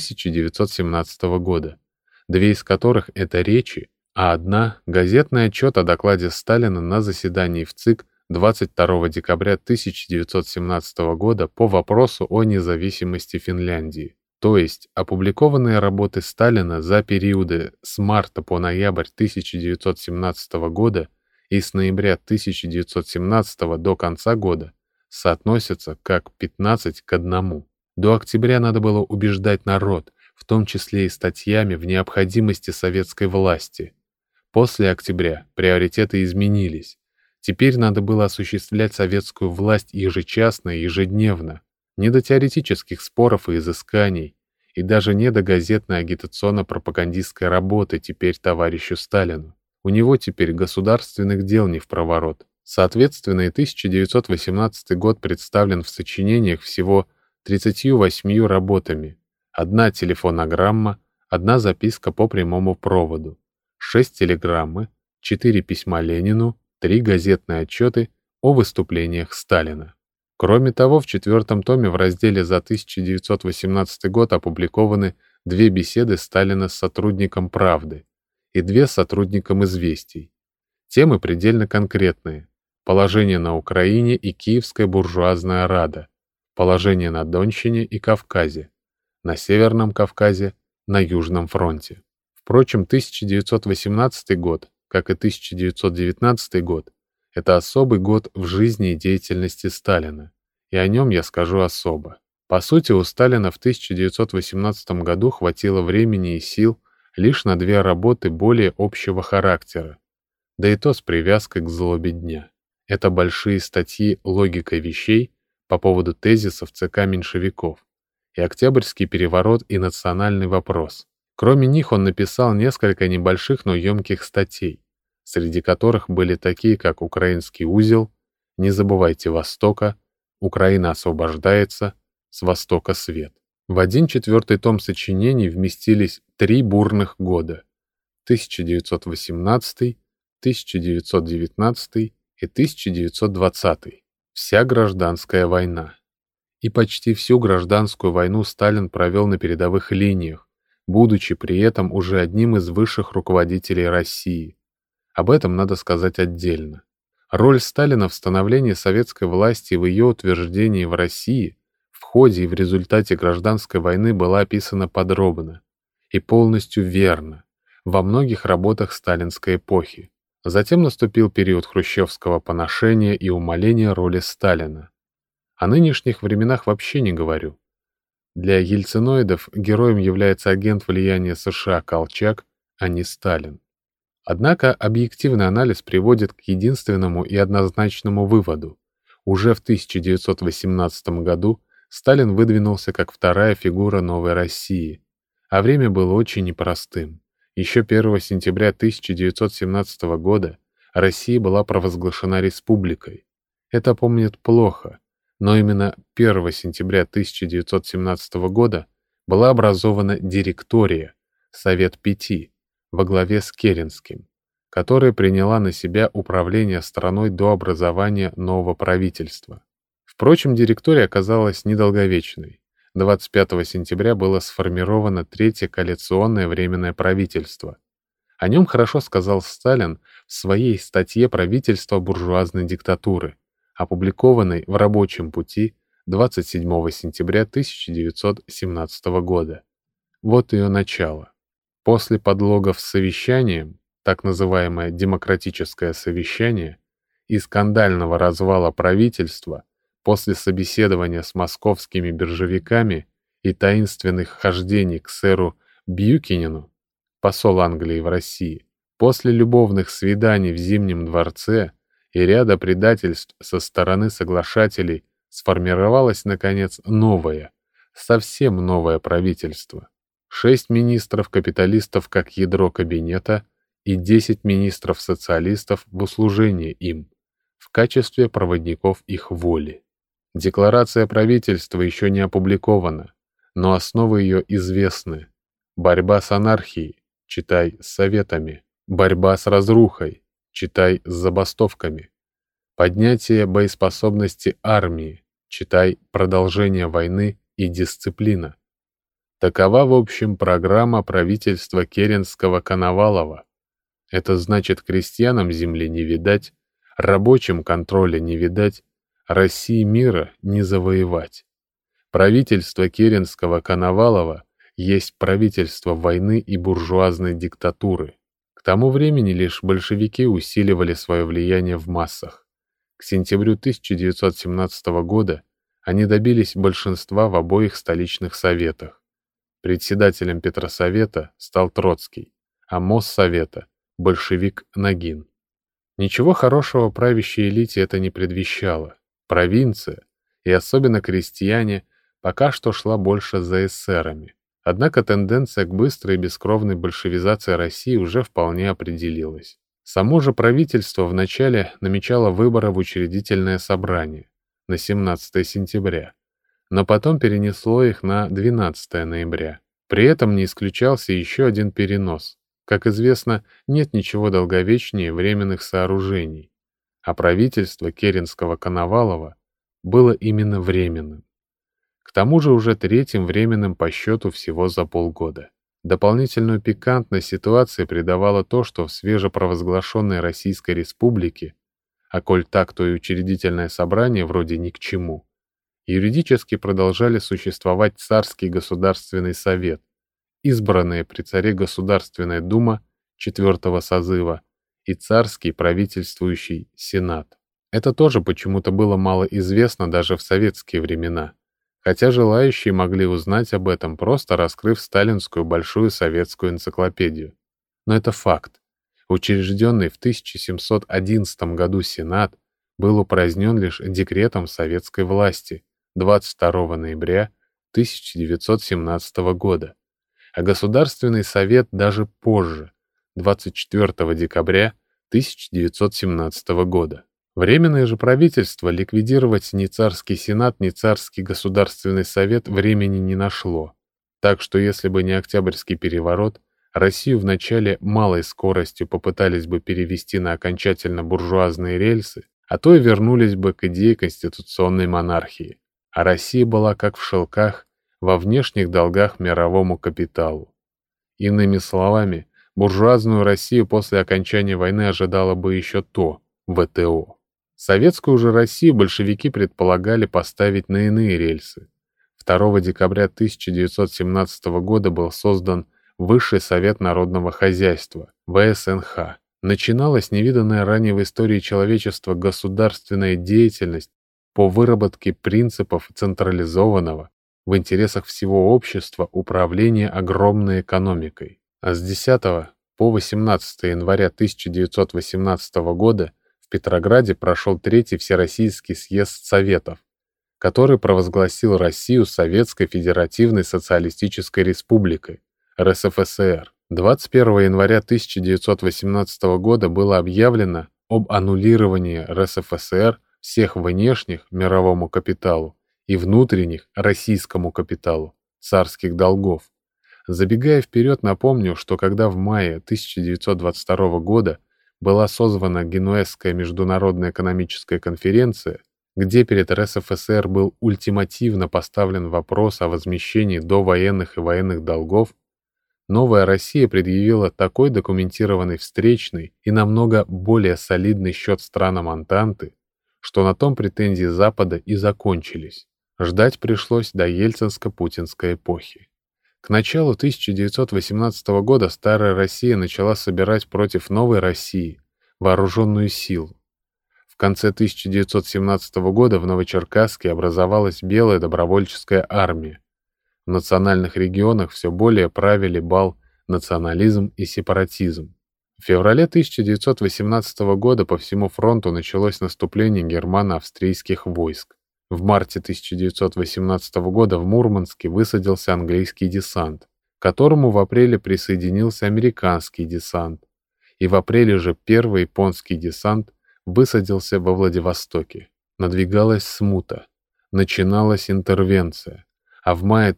1917 года, 2 из которых — это речи, а 1 — газетный отчет о докладе Сталина на заседании в ЦИК 22 декабря 1917 года по вопросу о независимости Финляндии. То есть опубликованные работы Сталина за периоды с марта по ноябрь 1917 года и с ноября 1917 до конца года соотносятся как 15 к 1. До октября надо было убеждать народ, в том числе и статьями, в необходимости советской власти. После октября приоритеты изменились. Теперь надо было осуществлять советскую власть ежечасно и ежедневно. Не до теоретических споров и изысканий, и даже не до газетной агитационно-пропагандистской работы теперь товарищу Сталину. У него теперь государственных дел не впроворот. Соответственно, и 1918 год представлен в сочинениях всего 38 работами. 1 телефонограмма, 1 записка по прямому проводу, 6 телеграммы, 4 письма Ленину, 3 газетные отчеты о выступлениях Сталина. Кроме того, в 4-м томе в разделе за 1918 год опубликованы 2 беседы Сталина с сотрудником «Правды» и 2 с сотрудником «Известий». Темы предельно конкретные: положение на Украине и Киевская буржуазная рада, положение на Донщине и Кавказе, на Северном Кавказе, на Южном фронте. Впрочем, 1918 год, как и 1919 год, это особый год в жизни и деятельности Сталина, и о нем я скажу особо. По сути, у Сталина в 1918 году хватило времени и сил лишь на 2 работы более общего характера, да и то с привязкой к злобе дня. Это большие статьи «Логика вещей» по поводу тезисов ЦК меньшевиков и «Октябрьский переворот и национальный вопрос». Кроме них он написал несколько небольших, но емких статей: среди которых были такие, как «Украинский узел», «Не забывайте Востока», «Украина освобождается», «С Востока свет». В один четвертый том сочинений вместились 3 бурных года: 1918, 1919 и 1920. Вся гражданская война. И почти всю гражданскую войну Сталин провел на передовых линиях, будучи при этом уже одним из высших руководителей России. Об этом надо сказать отдельно. Роль Сталина в становлении советской власти и в ее утверждении в России в ходе и в результате гражданской войны была описана подробно и полностью верно во многих работах сталинской эпохи. Затем наступил период хрущевского поношения и умаления роли Сталина. О нынешних временах вообще не говорю. Для ельциноидов героем является агент влияния США Колчак, а не Сталин. Однако объективный анализ приводит к единственному и однозначному выводу. Уже в 1918 году Сталин выдвинулся как вторая фигура новой России, а время было очень непростым. Еще 1 сентября 1917 года Россия была провозглашена республикой. Это помнят плохо, но именно 1 сентября 1917 года была образована директория, Совет Пяти, во главе с Керенским, которая приняла на себя управление страной до образования нового правительства. Впрочем, директория оказалась недолговечной. 25 сентября было сформировано Третье коалиционное временное правительство. О нем хорошо сказал Сталин в своей статье «Правительство буржуазной диктатуры», опубликованной в «Рабочем пути» 27 сентября 1917 года. Вот ее начало. После подлогов с совещанием, так называемое демократическое совещание, и скандального развала правительства, после собеседования с московскими биржевиками и таинственных хождений к сэру Бьюкинену, посол Англии в России, после любовных свиданий в Зимнем дворце и ряда предательств со стороны соглашателей сформировалось, наконец, новое, совсем новое правительство. 6 министров-капиталистов как ядро кабинета и 10 министров-социалистов в услужении им, в качестве проводников их воли. Декларация правительства еще не опубликована, но основы ее известны. Борьба с анархией, читай с советами. Борьба с разрухой, читай с забастовками. Поднятие боеспособности армии, читай продолжение войны и дисциплина. Такова, в общем, программа правительства Керенского-Коновалова. Это значит, крестьянам земли не видать, рабочим контроля не видать, России мира не завоевать. Правительство Керенского-Коновалова есть правительство войны и буржуазной диктатуры. К тому времени лишь большевики усиливали свое влияние в массах. К сентябрю 1917 года они добились большинства в обоих столичных советах. Председателем Петросовета стал Троцкий, а Моссовета – большевик Нагин. Ничего хорошего правящей элите это не предвещало. Провинция, и особенно крестьяне, пока что шла больше за эсерами. Однако тенденция к быстрой и бескровной большевизации России уже вполне определилась. Само же правительство вначале намечало выборы в учредительное собрание на 17 сентября, но потом перенесло их на 12 ноября. При этом не исключался еще один перенос. Как известно, нет ничего долговечнее временных сооружений, а правительство Керенского-Коновалова было именно временным. К тому же уже третьим временным по счету всего за полгода. Дополнительную пикантность ситуации придавало то, что в свежепровозглашенной Российской Республике, а коль так, то и учредительное собрание вроде ни к чему, юридически продолжали существовать Царский Государственный Совет, избранная при царе Государственная Дума 4-го созыва и Царский правительствующий Сенат. Это тоже почему-то было мало известно даже в советские времена, хотя желающие могли узнать об этом, просто раскрыв сталинскую Большую советскую энциклопедию. Но это факт. Учрежденный в 1711 году Сенат был упразднен лишь декретом советской власти 22 ноября 1917 года, а Государственный совет даже позже, 24 декабря 1917 года. Временное же правительство ликвидировать ни царский сенат, ни царский государственный совет времени не нашло. Так что если бы не Октябрьский переворот, Россию в начале малой скоростью попытались бы перевести на окончательно буржуазные рельсы, а то и вернулись бы к идее конституционной монархии. А Россия была как в шелках, во внешних долгах мировому капиталу. Иными словами, буржуазную Россию после окончания войны ожидало бы еще то ВТО. Советскую же Россию большевики предполагали поставить на иные рельсы. 2 декабря 1917 года был создан Высший совет народного хозяйства, ВСНХ. Начиналась невиданная ранее в истории человечества государственная деятельность по выработке принципов централизованного, в интересах всего общества, управления огромной экономикой. А с 10 по 18 января 1918 года в Петрограде прошел Третий Всероссийский съезд Советов, который провозгласил Россию Советской Федеративной Социалистической Республикой, РСФСР. 21 января 1918 года было объявлено об аннулировании РСФСР всех внешних мировому капиталу и внутренних российскому капиталу царских долгов. Забегая вперед, напомню, что когда в мае 1922 года была созвана Генуэзская международная экономическая конференция, где перед РСФСР был ультимативно поставлен вопрос о возмещении довоенных и военных долгов, новая Россия предъявила такой документированный встречный и намного более солидный счет странам Антанты, что на том претензии Запада и закончились. Ждать пришлось до ельцинско-путинской эпохи. К началу 1918 года старая Россия начала собирать против новой России вооруженную силу. В конце 1917 года в Новочеркасске образовалась Белая добровольческая армия. В национальных регионах все более правили бал национализм и сепаратизм. В феврале 1918 года по всему фронту началось наступление германо-австрийских войск. В марте 1918 года в Мурманске высадился английский десант, к которому в апреле присоединился американский десант, и в апреле же первый японский десант высадился во Владивостоке. Надвигалась смута, начиналась интервенция, а в мае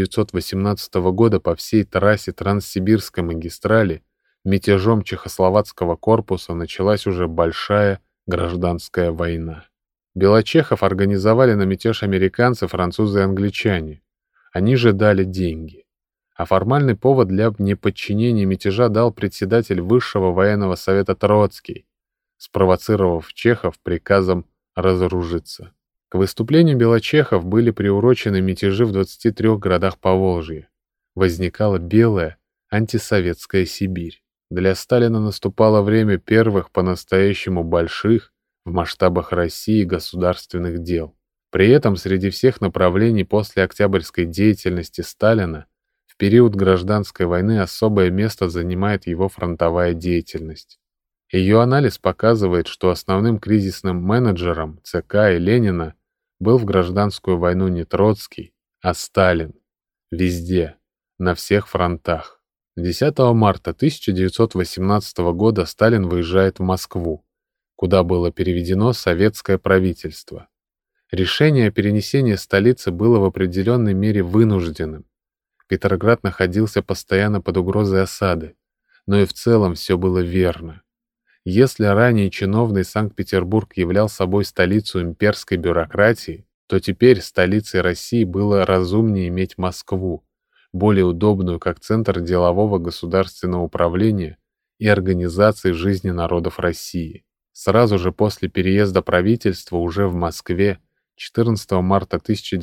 1918 года по всей трассе Транссибирской магистрали мятежом Чехословацкого корпуса началась уже большая гражданская война. Белочехов организовали на мятеж американцы, французы и англичане. Они же дали деньги. А формальный повод для неподчинения мятежа дал председатель Высшего военного совета Троцкий, спровоцировав чехов приказом разоружиться. К выступлению белочехов были приурочены мятежи в 23 городах Поволжья. Возникала белая антисоветская Сибирь. Для Сталина наступало время первых по-настоящему больших в масштабах России государственных дел. При этом среди всех направлений после октябрьской деятельности Сталина в период гражданской войны особое место занимает его фронтовая деятельность. Ее анализ показывает, что основным кризисным менеджером ЦК и Ленина был в гражданскую войну не Троцкий, а Сталин. Везде, на всех фронтах. 10 марта 1918 года Сталин выезжает в Москву, куда было переведено советское правительство. Решение о перенесении столицы было в определенной мере вынужденным. Петроград находился постоянно под угрозой осады, но и в целом все было верно. Если ранее чиновный Санкт-Петербург являл собой столицу имперской бюрократии, то теперь столицей России было разумнее иметь Москву, более удобную как центр делового государственного управления и организации жизни народов России. Сразу же после переезда правительства уже в Москве 14 марта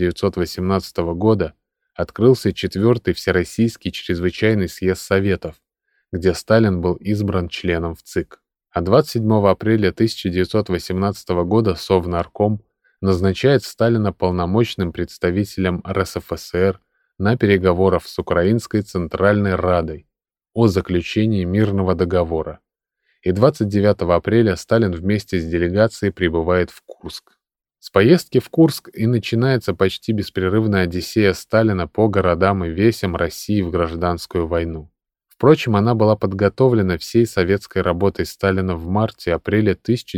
1918 года открылся 4-й Всероссийский чрезвычайный съезд Советов, где Сталин был избран членом в ЦИК. А 27 апреля 1918 года Совнарком назначает Сталина полномочным представителем РСФСР на переговорах с Украинской Центральной Радой о заключении мирного договора. И 29 апреля Сталин вместе с делегацией прибывает в Курск. С поездки в Курск и начинается почти беспрерывная одиссея Сталина по городам и весям России в гражданскую войну. Впрочем, она была подготовлена всей советской работой Сталина в марте-апреле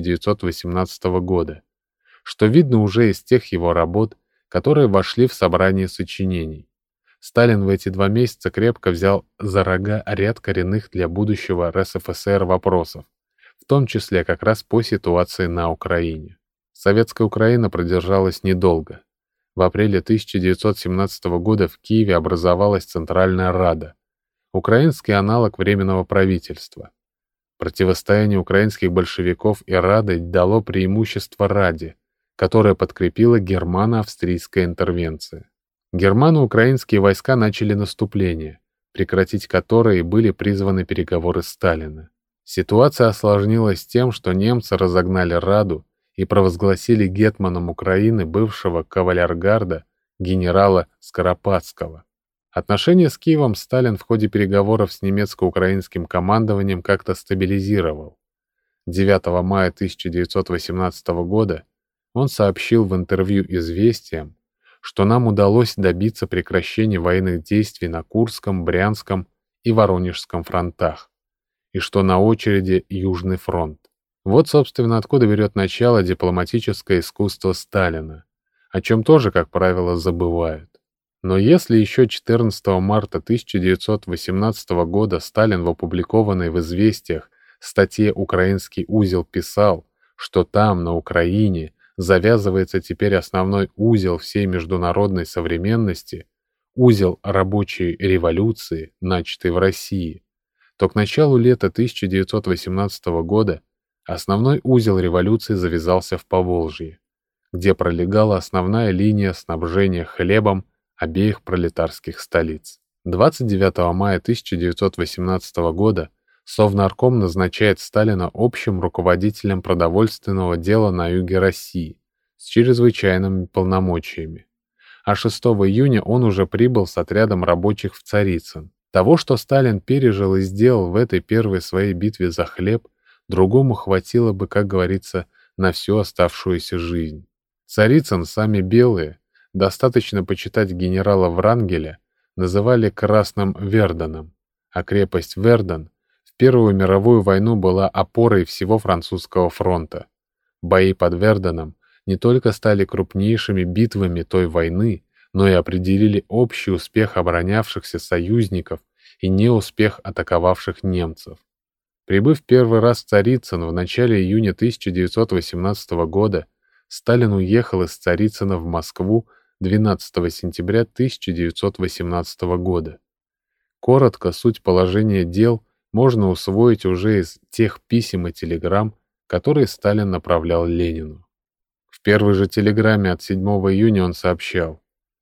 1918 года, что видно уже из тех его работ, которые вошли в собрание сочинений. Сталин в эти 2 месяца крепко взял за рога ряд коренных для будущего РСФСР вопросов, в том числе как раз по ситуации на Украине. Советская Украина продержалась недолго. В апреле 1917 года в Киеве образовалась Центральная Рада, украинский аналог Временного правительства. Противостояние украинских большевиков и Рады дало преимущество Раде, которое подкрепила германо-австрийская интервенция. Германо-украинские войска начали наступление, прекратить которое и были призваны переговоры Сталина. Ситуация осложнилась тем, что немцы разогнали Раду и провозгласили гетманом Украины бывшего кавалергарда генерала Скоропадского. Отношения с Киевом Сталин в ходе переговоров с немецко-украинским командованием как-то стабилизировал. 9 мая 1918 года он сообщил в интервью «Известиям», что нам удалось добиться прекращения военных действий на Курском, Брянском и Воронежском фронтах, и что на очереди Южный фронт. Вот, собственно, откуда берет начало дипломатическое искусство Сталина, о чем тоже, как правило, забывают. Но если еще 14 марта 1918 года Сталин в опубликованной в «Известиях» статье «Украинский узел» писал, что там, на Украине, завязывается теперь основной узел всей международной современности, узел рабочей революции, начатой в России, то к началу лета 1918 года основной узел революции завязался в Поволжье, где пролегала основная линия снабжения хлебом обеих пролетарских столиц. 29 мая 1918 года Совнарком назначает Сталина общим руководителем продовольственного дела на юге России с чрезвычайными полномочиями. А 6 июня он уже прибыл с отрядом рабочих в Царицын. Того, что Сталин пережил и сделал в этой первой своей битве за хлеб, другому хватило бы, как говорится, на всю оставшуюся жизнь. Царицын сами белые, достаточно почитать генерала Врангеля, называли Красным Верденом, а крепость Верден в Первую мировую войну была опорой всего французского фронта. Бои под Верденом не только стали крупнейшими битвами той войны, но и определили общий успех оборонявшихся союзников и неуспех атаковавших немцев. Прибыв первый раз в Царицын в начале июня 1918 года, Сталин уехал из Царицына в Москву 12 сентября 1918 года. Коротко суть положения дел можно усвоить уже из тех писем и телеграмм, которые Сталин направлял Ленину. В первой же телеграмме от 7 июня он сообщал: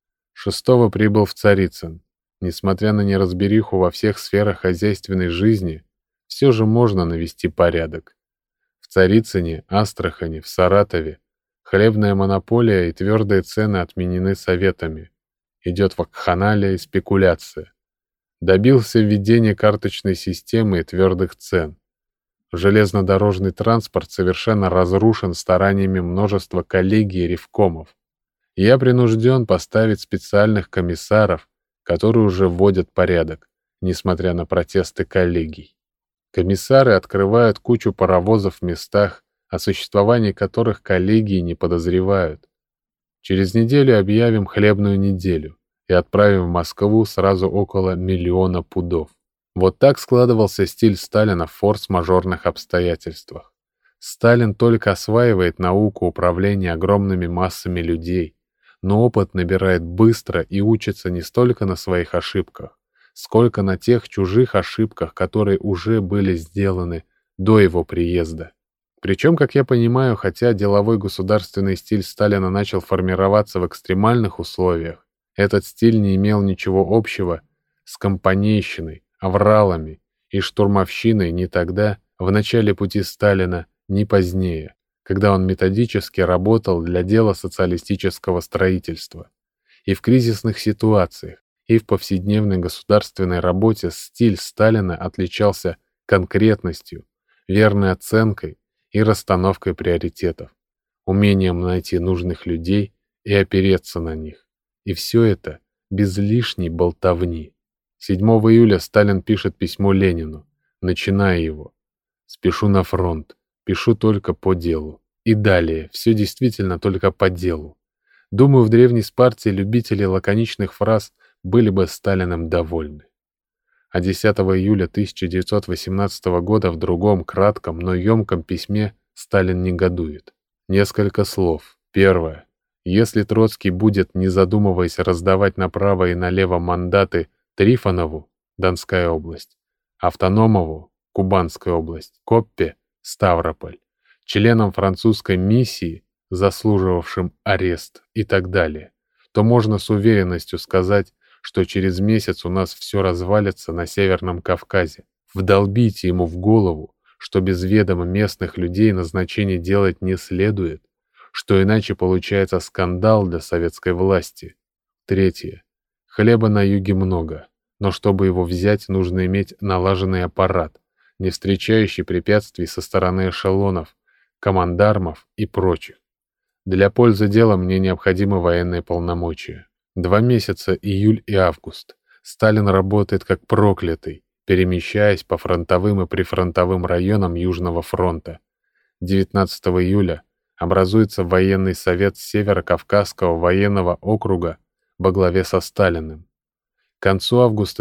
«6-го прибыл в Царицын. Несмотря на неразбериху во всех сферах хозяйственной жизни, все же можно навести порядок. В Царицыне, Астрахани, в Саратове хлебная монополия и твердые цены отменены советами. Идет вакханалия и спекуляция. Добился введения карточной системы и твердых цен. Железнодорожный транспорт совершенно разрушен стараниями множества коллегий и ревкомов. Я принужден поставить специальных комиссаров, которые уже вводят порядок, несмотря на протесты коллегий. Комиссары открывают кучу паровозов в местах, о существовании которых коллегии не подозревают. Через неделю объявим хлебную неделю и отправим в Москву сразу около 1 миллиона пудов». Вот так складывался стиль Сталина в форс-мажорных обстоятельствах. Сталин только осваивает науку управления огромными массами людей, но опыт набирает быстро и учится не столько на своих ошибках, сколько на тех чужих ошибках, которые уже были сделаны до его приезда. Причем, как я понимаю, хотя деловой государственный стиль Сталина начал формироваться в экстремальных условиях, этот стиль не имел ничего общего с компанейщиной, авралами и штурмовщиной ни тогда, в начале пути Сталина, ни позднее, когда он методически работал для дела социалистического строительства. И в кризисных ситуациях, и в повседневной государственной работе стиль Сталина отличался конкретностью, верной оценкой и расстановкой приоритетов, умением найти нужных людей и опереться на них. И все это без лишней болтовни. 7 июля Сталин пишет письмо Ленину, начиная его. «Спешу на фронт, пишу только по делу». И далее, все действительно только по делу. Думаю, в древней Спарте любители лаконичных фраз были бы Сталиным довольны. А 10 июля 1918 года в другом кратком, но емком письме Сталин негодует. Несколько слов. Первое. Если Троцкий будет, не задумываясь, раздавать направо и налево мандаты Трифонову, Донская область, Автономову, Кубанская область, Коппе, Ставрополь, членам французской миссии, заслуживавшим арест и так далее, то можно с уверенностью сказать, что через месяц у нас все развалится на Северном Кавказе. Вдолбите ему в голову, что без ведома местных людей назначение делать не следует, что иначе получается скандал для советской власти. Третье. Хлеба на юге много, но чтобы его взять, нужно иметь налаженный аппарат, не встречающий препятствий со стороны эшелонов, командармов и прочих. Для пользы дела мне необходимы военные полномочия. 2 месяца, июль и август. Сталин работает как проклятый, перемещаясь по фронтовым и прифронтовым районам Южного фронта. 19 июля образуется военный совет Северо-Кавказского военного округа во главе со Сталиным. К концу августа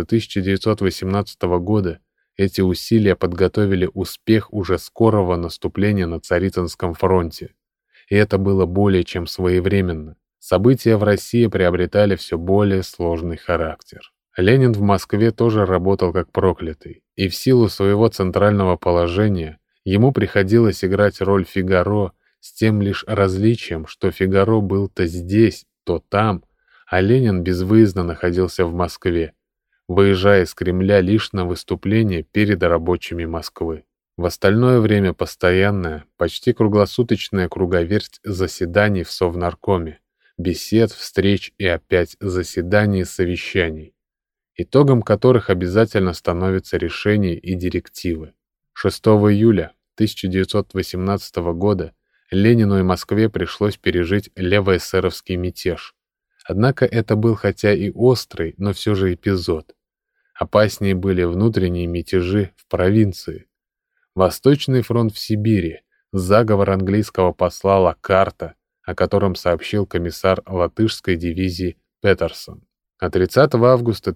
1918 года эти усилия подготовили успех уже скорого наступления на Царицынском фронте. И это было более чем своевременно. События в России приобретали все более сложный характер. Ленин в Москве тоже работал как проклятый, и в силу своего центрального положения ему приходилось играть роль Фигаро с тем лишь различием, что Фигаро был то здесь, то там, а Ленин безвыездно находился в Москве, выезжая из Кремля лишь на выступление перед рабочими Москвы. В остальное время постоянная, почти круглосуточная круговерть заседаний в Совнаркоме, бесед, встреч и опять заседаний и совещаний, итогом которых обязательно становятся решения и директивы. 6 июля 1918 года Ленину и Москве пришлось пережить левоэсеровский мятеж. Однако это был хотя и острый, но все же эпизод. Опаснее были внутренние мятежи в провинции. Восточный фронт в Сибири, заговор английского посла Локкарта, о котором сообщил комиссар латышской дивизии Петерсон. А 30 августа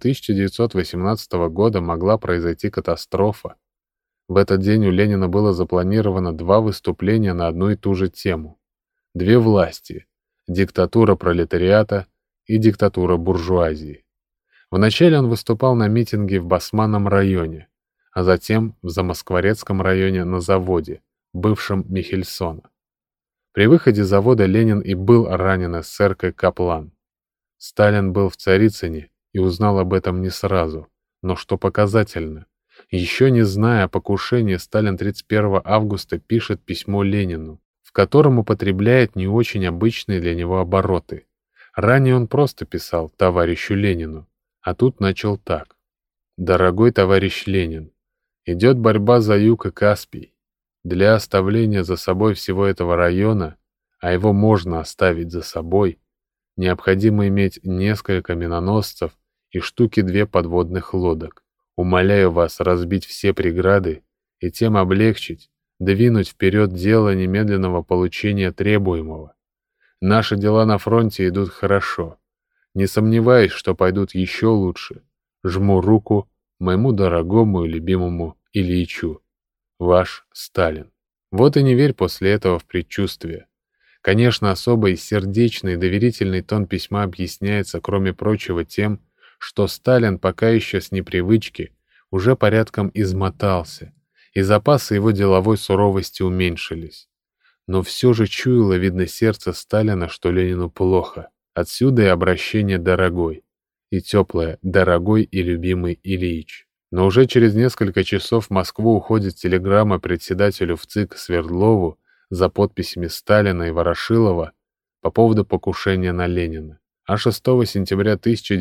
1918 года могла произойти катастрофа. В этот день у Ленина было запланировано 2 выступления на одну и ту же тему. 2 власти – диктатура пролетариата и диктатура буржуазии. Вначале он выступал на митинге в Басманном районе, а затем в Замоскворецком районе на заводе, бывшем Михельсона. При выходе с завода Ленин и был ранен эсеркой Каплан. Сталин был в Царицыне и узнал об этом не сразу, но что показательно, еще не зная о покушении, Сталин 31 августа пишет письмо Ленину, в котором употребляет не очень обычные для него обороты. Ранее он просто писал товарищу Ленину, а тут начал так. «Дорогой товарищ Ленин, идет борьба за Юг и Каспий. Для оставления за собой всего этого района, а его можно оставить за собой, необходимо иметь несколько миноносцев и штуки 2 подводных лодок. Умоляю вас разбить все преграды и тем облегчить, двинуть вперед дело немедленного получения требуемого. Наши дела на фронте идут хорошо. Не сомневаюсь, что пойдут еще лучше. Жму руку моему дорогому и любимому Ильичу. Ваш Сталин». Вот и не верь после этого в предчувствие. Конечно, особый сердечный и доверительный тон письма объясняется, кроме прочего, тем, что Сталин пока еще с непривычки уже порядком измотался, и запасы его деловой суровости уменьшились. Но все же чуяло, видно, сердце Сталина, что Ленину плохо. Отсюда и обращение «дорогой», и теплое «дорогой и любимый Ильич». Но уже через несколько часов в Москву уходит телеграмма председателю ВЦИК Свердлову за подписями Сталина и Ворошилова по поводу покушения на Ленина. А 6 сентября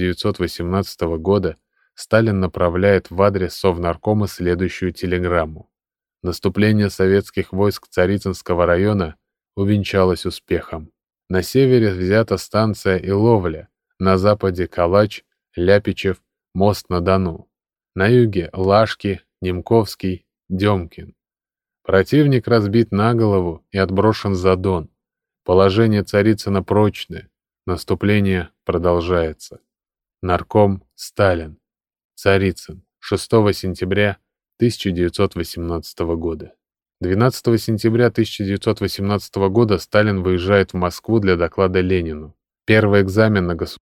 1918 года Сталин направляет в адрес Совнаркома следующую телеграмму. Наступление советских войск Царицынского района увенчалось успехом. На севере взята станция Иловля, на западе Калач, Ляпичев, Мост-на-Дону. На юге Лашки, Немковский, Демкин. Противник разбит на голову и отброшен за Дон. Положение Царицына прочное. Наступление продолжается. Нарком Сталин. Царицын. 6 сентября 1918 года. 12 сентября 1918 года Сталин выезжает в Москву для доклада Ленину. Первый экзамен на государственную